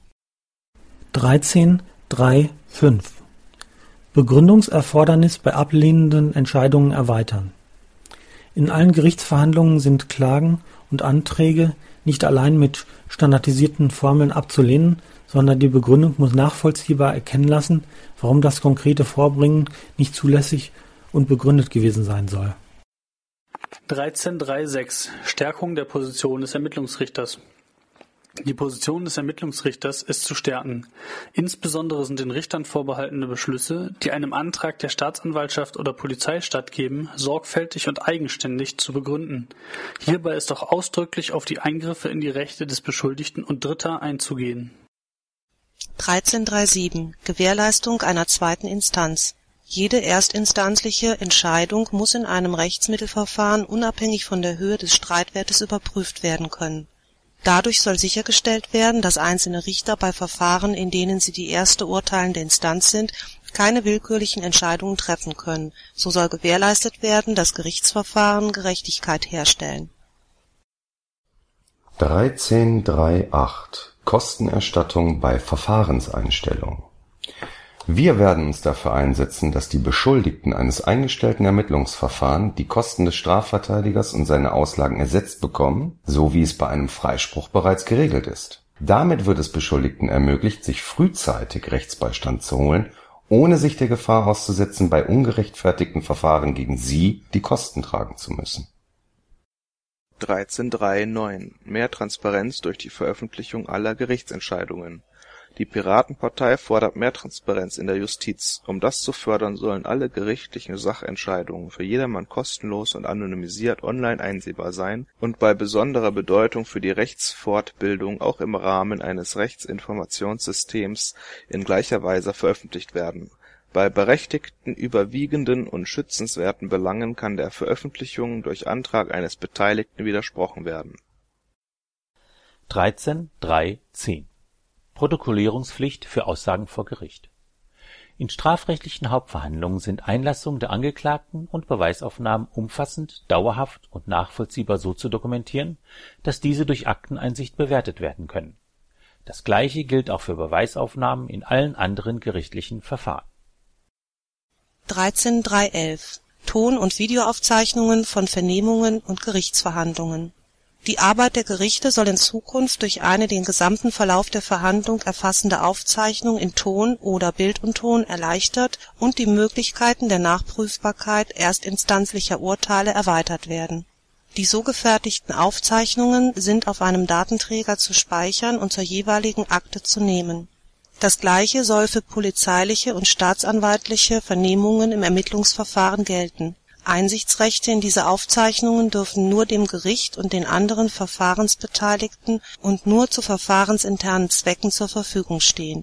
13.3.5 Begründungserfordernis bei ablehnenden Entscheidungen erweitern. In allen Gerichtsverhandlungen sind Klagen und Anträge nicht allein mit standardisierten Formeln abzulehnen, sondern die Begründung muss nachvollziehbar erkennen lassen, warum das konkrete Vorbringen nicht zulässig und begründet gewesen sein soll. 13.3.6 Stärkung der Position des Ermittlungsrichters. Die Position des Ermittlungsrichters ist zu stärken. Insbesondere sind den Richtern vorbehaltene Beschlüsse, die einem Antrag der Staatsanwaltschaft oder Polizei stattgeben, sorgfältig und eigenständig zu begründen. Hierbei ist auch ausdrücklich auf die Eingriffe in die Rechte des Beschuldigten und Dritter einzugehen. 13.3.7 Gewährleistung einer zweiten Instanz. Jede erstinstanzliche Entscheidung muss in einem Rechtsmittelverfahren unabhängig von der Höhe des Streitwertes überprüft werden können. Dadurch soll sichergestellt werden, dass einzelne Richter bei Verfahren, in denen sie die erste urteilende Instanz sind, keine willkürlichen Entscheidungen treffen können. So soll gewährleistet werden, dass Gerichtsverfahren Gerechtigkeit herstellen. 13.3.8 Kostenerstattung bei Verfahrenseinstellung. Wir werden uns dafür einsetzen, dass die Beschuldigten eines eingestellten Ermittlungsverfahrens die Kosten des Strafverteidigers und seine Auslagen ersetzt bekommen, so wie es bei einem Freispruch bereits geregelt ist. Damit wird es Beschuldigten ermöglicht, sich frühzeitig Rechtsbeistand zu holen, ohne sich der Gefahr auszusetzen, bei ungerechtfertigten Verfahren gegen sie die Kosten tragen zu müssen. 13.3.9 Mehr Transparenz durch die Veröffentlichung aller Gerichtsentscheidungen. Die Piratenpartei fordert mehr Transparenz in der Justiz. Um das zu fördern, sollen alle gerichtlichen Sachentscheidungen für jedermann kostenlos und anonymisiert online einsehbar sein und bei besonderer Bedeutung für die Rechtsfortbildung auch im Rahmen eines Rechtsinformationssystems in gleicher Weise veröffentlicht werden. Bei berechtigten, überwiegenden und schützenswerten Belangen kann der Veröffentlichung durch Antrag eines Beteiligten widersprochen werden. 13.3.10 Protokollierungspflicht für Aussagen vor Gericht. In strafrechtlichen Hauptverhandlungen sind Einlassungen der Angeklagten und Beweisaufnahmen umfassend, dauerhaft und nachvollziehbar so zu dokumentieren, dass diese durch Akteneinsicht bewertet werden können. Das Gleiche gilt auch für Beweisaufnahmen in allen anderen gerichtlichen Verfahren. 13.3.11 Ton- und Videoaufzeichnungen von Vernehmungen und Gerichtsverhandlungen. Die Arbeit der Gerichte soll in Zukunft durch eine den gesamten Verlauf der Verhandlung erfassende Aufzeichnung in Ton oder Bild und Ton erleichtert und die Möglichkeiten der Nachprüfbarkeit erstinstanzlicher Urteile erweitert werden. Die so gefertigten Aufzeichnungen sind auf einem Datenträger zu speichern und zur jeweiligen Akte zu nehmen. Das Gleiche soll für polizeiliche und staatsanwaltliche Vernehmungen im Ermittlungsverfahren gelten. Einsichtsrechte in diese Aufzeichnungen dürfen nur dem Gericht und den anderen Verfahrensbeteiligten und nur zu verfahrensinternen Zwecken zur Verfügung stehen.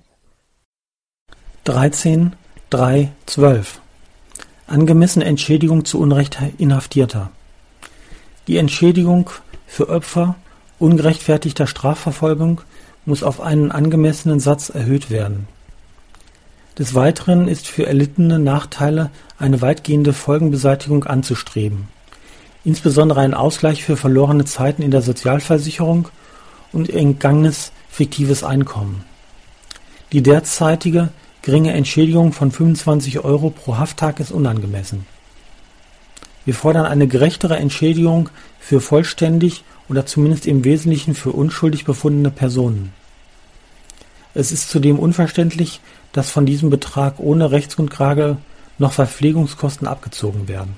13.3.12 Angemessene Entschädigung zu Unrecht Inhaftierter. Die Entschädigung für Opfer ungerechtfertigter Strafverfolgung muss auf einen angemessenen Satz erhöht werden. Des Weiteren ist für erlittene Nachteile eine weitgehende Folgenbeseitigung anzustreben, insbesondere ein Ausgleich für verlorene Zeiten in der Sozialversicherung und entgangenes fiktives Einkommen. Die derzeitige geringe Entschädigung von 25 € pro Hafttag ist unangemessen. Wir fordern eine gerechtere Entschädigung für vollständig oder zumindest im Wesentlichen für unschuldig befundene Personen. Es ist zudem unverständlich, dass von diesem Betrag ohne Rechtsgrundlage noch Verpflegungskosten abgezogen werden.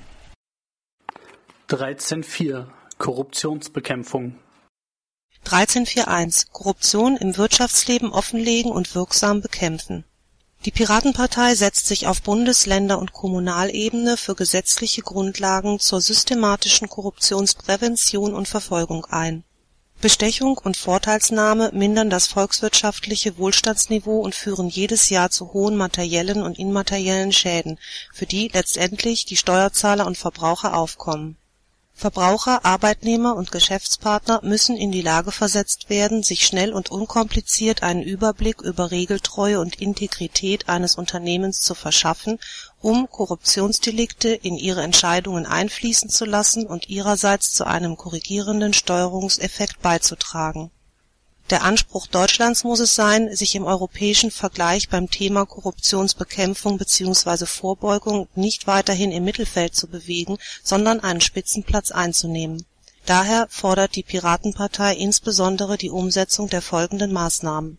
13.4 Korruptionsbekämpfung. 13.4.1 Korruption im Wirtschaftsleben offenlegen und wirksam bekämpfen. Die Piratenpartei setzt sich auf Bundes-, Länder- und Kommunalebene für gesetzliche Grundlagen zur systematischen Korruptionsprävention und Verfolgung ein. Bestechung und Vorteilsnahme mindern das volkswirtschaftliche Wohlstandsniveau und führen jedes Jahr zu hohen materiellen und immateriellen Schäden, für die letztendlich die Steuerzahler und Verbraucher aufkommen. Verbraucher, Arbeitnehmer und Geschäftspartner müssen in die Lage versetzt werden, sich schnell und unkompliziert einen Überblick über Regeltreue und Integrität eines Unternehmens zu verschaffen, um Korruptionsdelikte in ihre Entscheidungen einfließen zu lassen und ihrerseits zu einem korrigierenden Steuerungseffekt beizutragen. Der Anspruch Deutschlands muss es sein, sich im europäischen Vergleich beim Thema Korruptionsbekämpfung bzw. Vorbeugung nicht weiterhin im Mittelfeld zu bewegen, sondern einen Spitzenplatz einzunehmen. Daher fordert die Piratenpartei insbesondere die Umsetzung der folgenden Maßnahmen.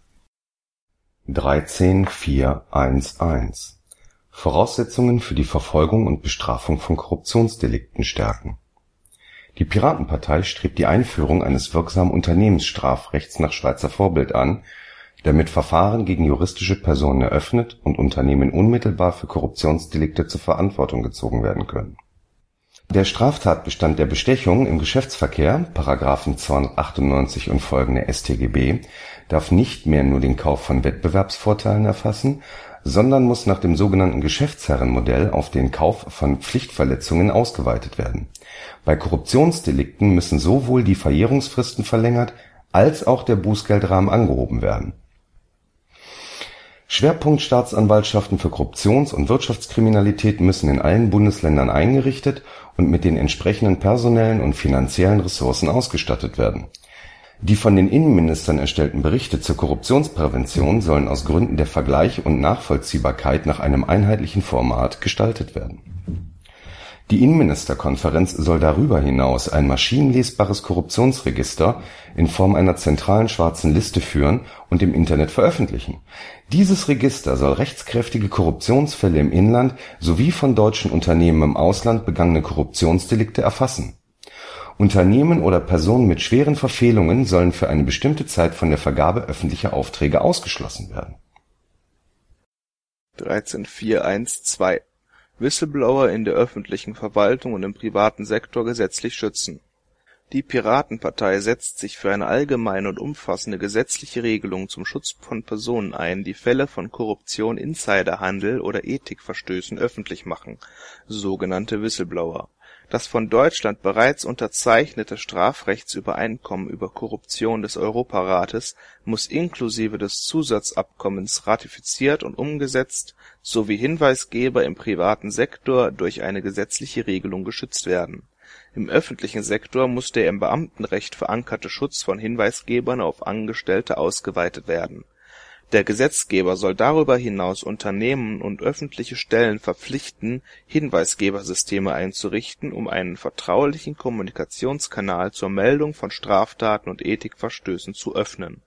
13.4.1.1 Voraussetzungen für die Verfolgung und Bestrafung von Korruptionsdelikten stärken. Die Piratenpartei strebt die Einführung eines wirksamen Unternehmensstrafrechts nach Schweizer Vorbild an, der mit Verfahren gegen juristische Personen eröffnet und Unternehmen unmittelbar für Korruptionsdelikte zur Verantwortung gezogen werden können. Der Straftatbestand der Bestechung im Geschäftsverkehr, Paragraphen 298 und folgende StGB, darf nicht mehr nur den Kauf von Wettbewerbsvorteilen erfassen, sondern muss nach dem sogenannten Geschäftsherrenmodell auf den Kauf von Pflichtverletzungen ausgeweitet werden. Bei Korruptionsdelikten müssen sowohl die Verjährungsfristen verlängert als auch der Bußgeldrahmen angehoben werden. Schwerpunktstaatsanwaltschaften für Korruptions- und Wirtschaftskriminalität müssen in allen Bundesländern eingerichtet und mit den entsprechenden personellen und finanziellen Ressourcen ausgestattet werden. Die von den Innenministern erstellten Berichte zur Korruptionsprävention sollen aus Gründen der Vergleich und Nachvollziehbarkeit nach einem einheitlichen Format gestaltet werden. Die Innenministerkonferenz soll darüber hinaus ein maschinenlesbares Korruptionsregister in Form einer zentralen schwarzen Liste führen und im Internet veröffentlichen. Dieses Register soll rechtskräftige Korruptionsfälle im Inland sowie von deutschen Unternehmen im Ausland begangene Korruptionsdelikte erfassen. Unternehmen oder Personen mit schweren Verfehlungen sollen für eine bestimmte Zeit von der Vergabe öffentlicher Aufträge ausgeschlossen werden. 13.4.1.2 Whistleblower in der öffentlichen Verwaltung und im privaten Sektor gesetzlich schützen. Die Piratenpartei setzt sich für eine allgemeine und umfassende gesetzliche Regelung zum Schutz von Personen ein, die Fälle von Korruption, Insiderhandel oder Ethikverstößen öffentlich machen, sogenannte Whistleblower. Das von Deutschland bereits unterzeichnete Strafrechtsübereinkommen über Korruption des Europarates muss inklusive des Zusatzabkommens ratifiziert und umgesetzt sowie Hinweisgeber im privaten Sektor durch eine gesetzliche Regelung geschützt werden. Im öffentlichen Sektor muss der im Beamtenrecht verankerte Schutz von Hinweisgebern auf Angestellte ausgeweitet werden. Der Gesetzgeber soll darüber hinaus Unternehmen und öffentliche Stellen verpflichten, Hinweisgebersysteme einzurichten, um einen vertraulichen Kommunikationskanal zur Meldung von Straftaten und Ethikverstößen zu öffnen.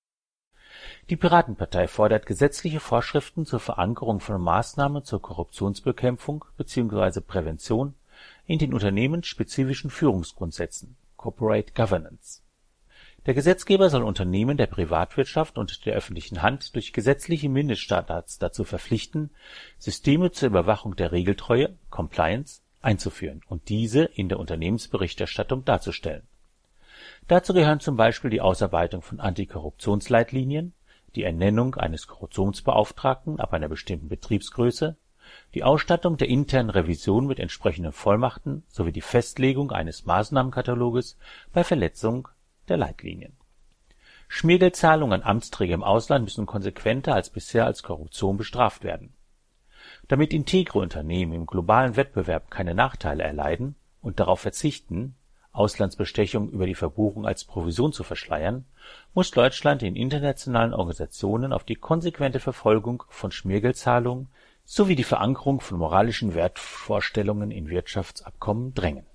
Die Piratenpartei fordert gesetzliche Vorschriften zur Verankerung von Maßnahmen zur Korruptionsbekämpfung bzw. Prävention in den unternehmensspezifischen Führungsgrundsätzen (Corporate Governance). Der Gesetzgeber soll Unternehmen der Privatwirtschaft und der öffentlichen Hand durch gesetzliche Mindeststandards dazu verpflichten, Systeme zur Überwachung der Regeltreue (Compliance) einzuführen und diese in der Unternehmensberichterstattung darzustellen. Dazu gehören zum Beispiel die Ausarbeitung von Antikorruptionsleitlinien, die Ernennung eines Korruptionsbeauftragten ab einer bestimmten Betriebsgröße, die Ausstattung der internen Revision mit entsprechenden Vollmachten sowie die Festlegung eines Maßnahmenkataloges bei Verletzung der Leitlinien. Schmiergeldzahlungen an Amtsträger im Ausland müssen konsequenter als bisher als Korruption bestraft werden. Damit integre Unternehmen im globalen Wettbewerb keine Nachteile erleiden und darauf verzichten, Auslandsbestechung über die Verbuchung als Provision zu verschleiern, muss Deutschland in internationalen Organisationen auf die konsequente Verfolgung von Schmiergeldzahlungen sowie die Verankerung von moralischen Wertvorstellungen in Wirtschaftsabkommen drängen.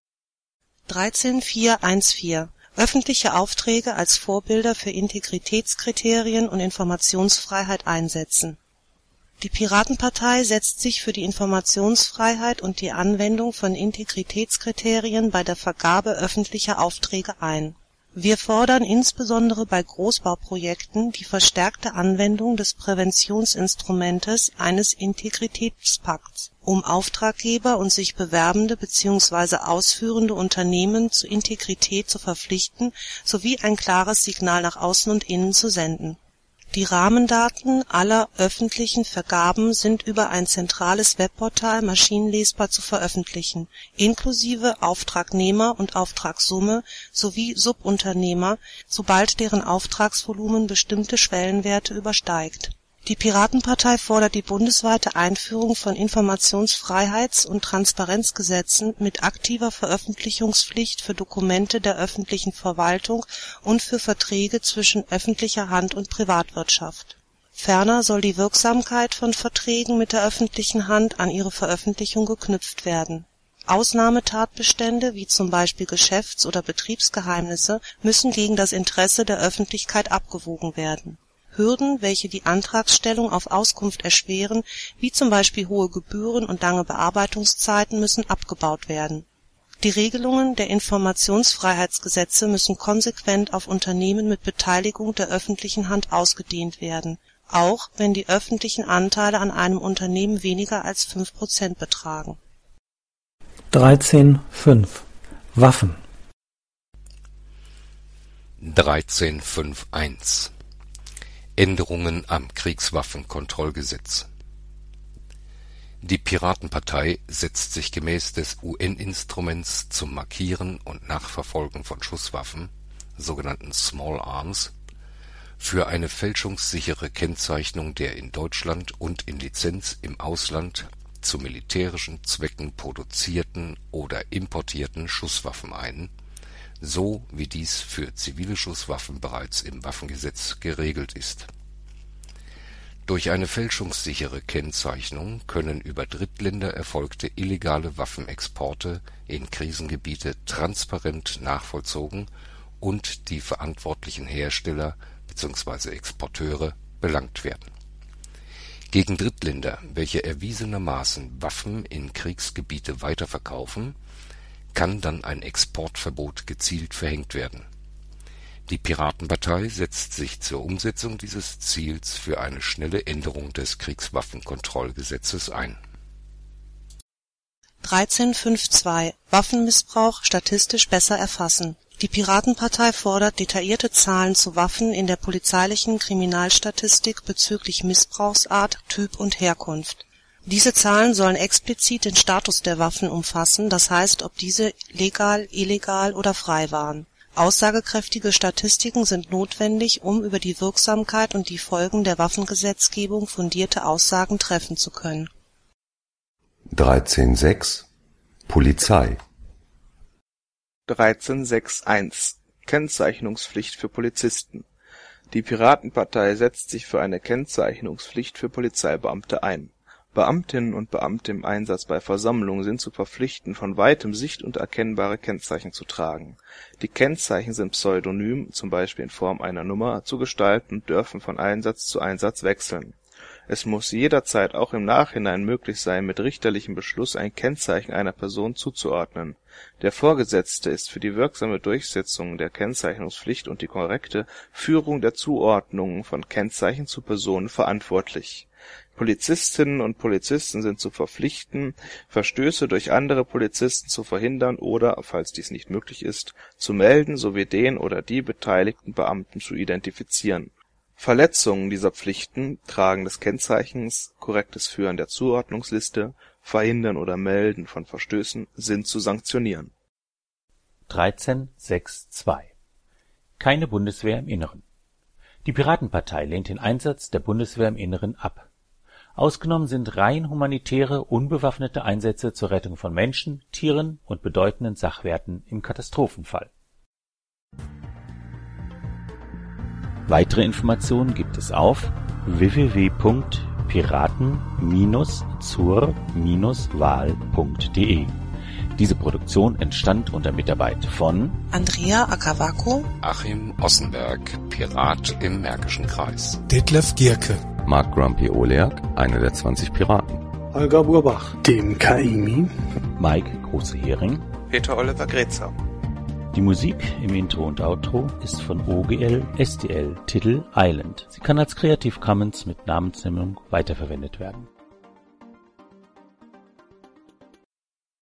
13.4.1.4 Öffentliche Aufträge als Vorbilder für Integritätskriterien und Informationsfreiheit einsetzen. Die Piratenpartei setzt sich für die Informationsfreiheit und die Anwendung von Integritätskriterien bei der Vergabe öffentlicher Aufträge ein. Wir fordern insbesondere bei Großbauprojekten die verstärkte Anwendung des Präventionsinstrumentes eines Integritätspakts, um Auftraggeber und sich bewerbende bzw. ausführende Unternehmen zur Integrität zu verpflichten sowie ein klares Signal nach außen und innen zu senden. Die Rahmendaten aller öffentlichen Vergaben sind über ein zentrales Webportal maschinenlesbar zu veröffentlichen, inklusive Auftragnehmer und Auftragssumme sowie Subunternehmer, sobald deren Auftragsvolumen bestimmte Schwellenwerte übersteigt. Die Piratenpartei fordert die bundesweite Einführung von Informationsfreiheits- und Transparenzgesetzen mit aktiver Veröffentlichungspflicht für Dokumente der öffentlichen Verwaltung und für Verträge zwischen öffentlicher Hand und Privatwirtschaft. Ferner soll die Wirksamkeit von Verträgen mit der öffentlichen Hand an ihre Veröffentlichung geknüpft werden. Ausnahmetatbestände wie zum Beispiel Geschäfts- oder Betriebsgeheimnisse müssen gegen das Interesse der Öffentlichkeit abgewogen werden. Hürden, welche die Antragstellung auf Auskunft erschweren, wie zum Beispiel hohe Gebühren und lange Bearbeitungszeiten, müssen abgebaut werden. Die Regelungen der Informationsfreiheitsgesetze müssen konsequent auf Unternehmen mit Beteiligung der öffentlichen Hand ausgedehnt werden, auch wenn die öffentlichen Anteile an einem Unternehmen weniger als 5% betragen. 13.5 Waffen 13.5.1 Änderungen am Kriegswaffenkontrollgesetz. Die Piratenpartei setzt sich gemäß des UN-Instruments zum Markieren und Nachverfolgen von Schusswaffen, sogenannten Small Arms, für eine fälschungssichere Kennzeichnung der in Deutschland und in Lizenz im Ausland zu militärischen Zwecken produzierten oder importierten Schusswaffen ein, so wie dies für zivile Schusswaffen bereits im Waffengesetz geregelt ist. Durch eine fälschungssichere Kennzeichnung können über Drittländer erfolgte illegale Waffenexporte in Krisengebiete transparent nachvollzogen und die verantwortlichen Hersteller bzw. Exporteure belangt werden. Gegen Drittländer, welche erwiesenermaßen Waffen in Kriegsgebiete weiterverkaufen, kann dann ein Exportverbot gezielt verhängt werden. Die Piratenpartei setzt sich zur Umsetzung dieses Ziels für eine schnelle Änderung des Kriegswaffenkontrollgesetzes ein. 13.5.2 Waffenmissbrauch statistisch besser erfassen. Die Piratenpartei fordert detaillierte Zahlen zu Waffen in der polizeilichen Kriminalstatistik bezüglich Missbrauchsart, Typ und Herkunft. Diese Zahlen sollen explizit den Status der Waffen umfassen, das heißt, ob diese legal, illegal oder frei waren. Aussagekräftige Statistiken sind notwendig, um über die Wirksamkeit und die Folgen der Waffengesetzgebung fundierte Aussagen treffen zu können. 13.6 Polizei 13.6.1 Kennzeichnungspflicht für Polizisten. Die Piratenpartei setzt sich für eine Kennzeichnungspflicht für Polizeibeamte ein. Beamtinnen und Beamte im Einsatz bei Versammlungen sind zu verpflichten, von weitem sicht- und erkennbare Kennzeichen zu tragen. Die Kennzeichen sind pseudonym, zum Beispiel in Form einer Nummer, zu gestalten und dürfen von Einsatz zu Einsatz wechseln. Es muss jederzeit auch im Nachhinein möglich sein, mit richterlichem Beschluss ein Kennzeichen einer Person zuzuordnen. Der Vorgesetzte ist für die wirksame Durchsetzung der Kennzeichnungspflicht und die korrekte Führung der Zuordnungen von Kennzeichen zu Personen verantwortlich. Polizistinnen und Polizisten sind zu verpflichten, Verstöße durch andere Polizisten zu verhindern oder, falls dies nicht möglich ist, zu melden sowie den oder die beteiligten Beamten zu identifizieren. Verletzungen dieser Pflichten, Tragen des Kennzeichens, korrektes Führen der Zuordnungsliste, Verhindern oder Melden von Verstößen sind zu sanktionieren. 13.6.2 Keine Bundeswehr im Inneren. Die Piratenpartei lehnt den Einsatz der Bundeswehr im Inneren ab. Ausgenommen sind rein humanitäre, unbewaffnete Einsätze zur Rettung von Menschen, Tieren und bedeutenden Sachwerten im Katastrophenfall. Weitere Informationen gibt es auf www.piraten-zur-wahl.de. Diese Produktion entstand unter Mitarbeit von Andrea Akavako, Achim Ossenberg, Pirat im Märkischen Kreis. Detlef Gierke, Mark Grumpy Oleak, einer der 20 Piraten. Holger Burbach, dem Kaimi, Mike Große-Hering. Peter Oliver Grätzer. Die Musik im Intro und Outro ist von OGL STL, Titel Island. Sie kann als Creative Commons mit Namensnennung weiterverwendet werden.